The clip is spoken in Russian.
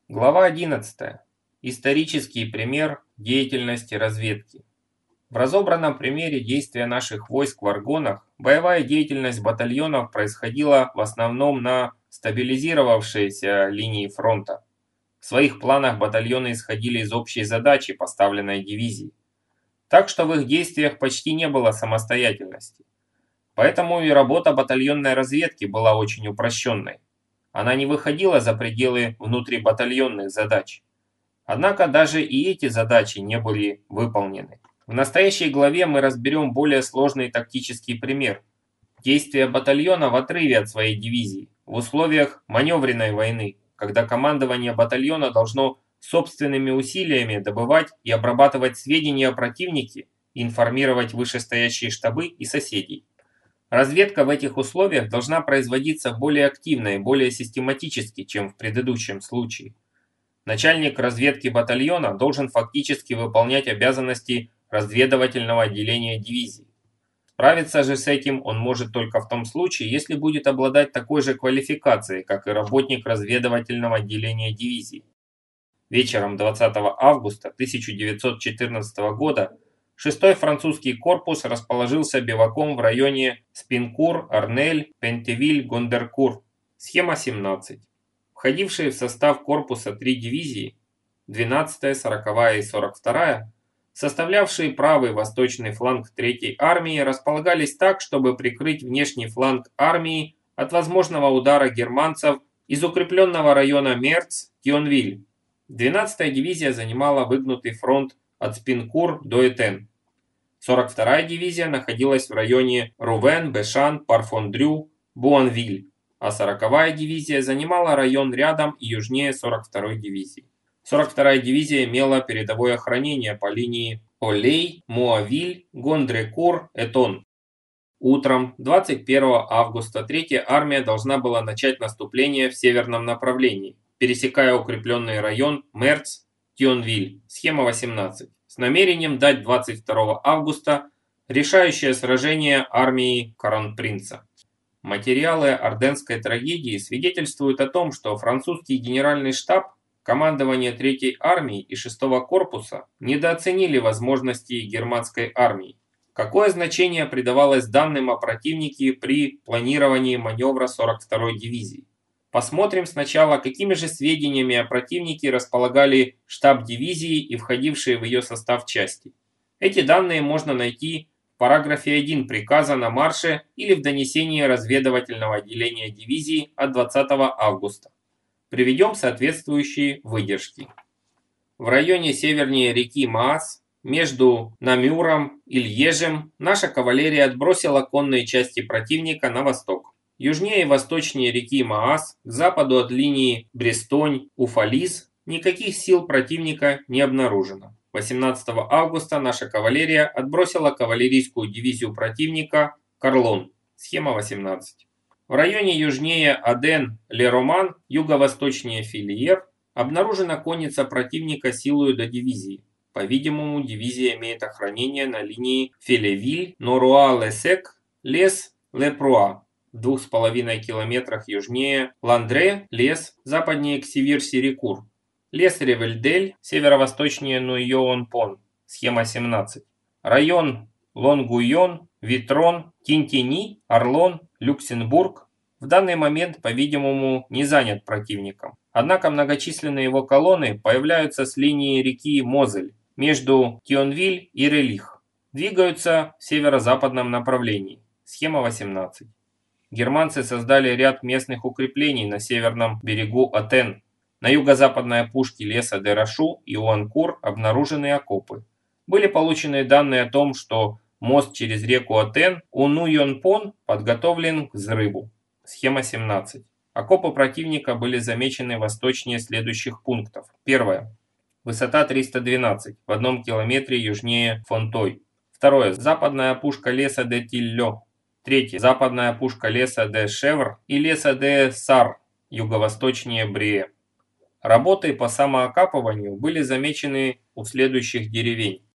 Глава 11. Исторический пример деятельности разведки. В разобранном примере действия наших войск в Аргонах боевая деятельность батальонов происходила в основном на стабилизировавшейся линии фронта. В своих планах батальоны исходили из общей задачи, поставленной дивизией. Так что в их действиях почти не было самостоятельности. Поэтому и работа батальонной разведки была очень упрощенной. Она не выходила за пределы внутрибатальонных задач. Однако даже и эти задачи не были выполнены. В настоящей главе мы разберем более сложный тактический пример. Действия батальона в отрыве от своей дивизии, в условиях маневренной войны, когда командование батальона должно собственными усилиями добывать и обрабатывать сведения о противнике и информировать вышестоящие штабы и соседей. Разведка в этих условиях должна производиться более активно и более систематически, чем в предыдущем случае. Начальник разведки батальона должен фактически выполнять обязанности разведывательного отделения дивизии. Справиться же с этим он может только в том случае, если будет обладать такой же квалификацией, как и работник разведывательного отделения дивизии. Вечером 20 августа 1914 года 6-й французский корпус расположился биваком в районе Спинкур, Арнель, Пентевиль, Гондеркур. Схема 17. Входившие в состав корпуса 3 дивизии, 12-я, 40-я и 42-я, составлявшие правый восточный фланг 3-й армии, располагались так, чтобы прикрыть внешний фланг армии от возможного удара германцев из укрепленного района Мерц-Тионвиль. 12-я дивизия занимала выгнутый фронт от Спинкур до Этен. 42-я дивизия находилась в районе Рувен, Бешан, Парфондрю, Буанвиль, а 40-я дивизия занимала район рядом и южнее 42-й дивизии. 42-я дивизия имела передовое охранение по линии Олей, Муавиль, Гондрекур, Этон. Утром 21 августа 3-я армия должна была начать наступление в северном направлении, пересекая укрепленный район Мерц-Тионвиль, схема 18, с намерением дать 22 августа решающее сражение армии Кронпринца. Материалы Арденской трагедии свидетельствуют о том, что французский генеральный штаб, командование 3-й армии и 6-го корпуса недооценили возможности германской армии. Какое значение придавалось данным о противнике при планировании маневра 42-й дивизии? Посмотрим сначала, какими же сведениями о противнике располагали штаб дивизии и входившие в ее состав части. Эти данные можно найти в параграфе 1 приказа на марше или в донесении разведывательного отделения дивизии от 20 августа. Приведем соответствующие выдержки. В районе севернее реки Маас, между Намюром и Льежем, наша кавалерия отбросила конные части противника на восток. Южнее и восточнее реки Маас, к западу от линии Брестонь-Уфализ, никаких сил противника не обнаружено. 18 августа наша кавалерия отбросила кавалерийскую дивизию противника Карлон, схема 18. В районе южнее Аден-Ле-Роман, юго-восточнее Филиев, обнаружена конница противника силою до дивизии. По-видимому, дивизия имеет охранение на линии Фелевиль-Норуа-Лесек, Лес-Лепруа, в 2,5 километрах южнее Ландре, лес, западнее Ксивир-Сирикур, лес Ревельдель, северо-восточнее Нуйон-Пон, схема 17. Район Лонгуйон, Витрон, Тинтини, Орлон, Люксембург в данный момент, по-видимому, не занят противником. Однако многочисленные его колонны появляются с линии реки Мозель между Тионвиль и Релих. Двигаются в северо-западном направлении. Схема 18. Германцы создали ряд местных укреплений на северном берегу Атен. На юго-западной опушке леса Дерашу и Уанкур обнаружены окопы. Были получены данные о том, что мост через реку Атен у Нуйон-Пон подготовлен к взрыву. Схема 17. Окопы противника были замечены восточнее следующих пунктов. Первое. Высота 312, в 1 километре южнее Фонтой. Второе. Западная опушка леса де Тиллё. Третье. Западная опушка леса де Шевр и леса де Сар, юго-восточнее Брие. Работы по самоокапыванию были замечены у следующих деревень.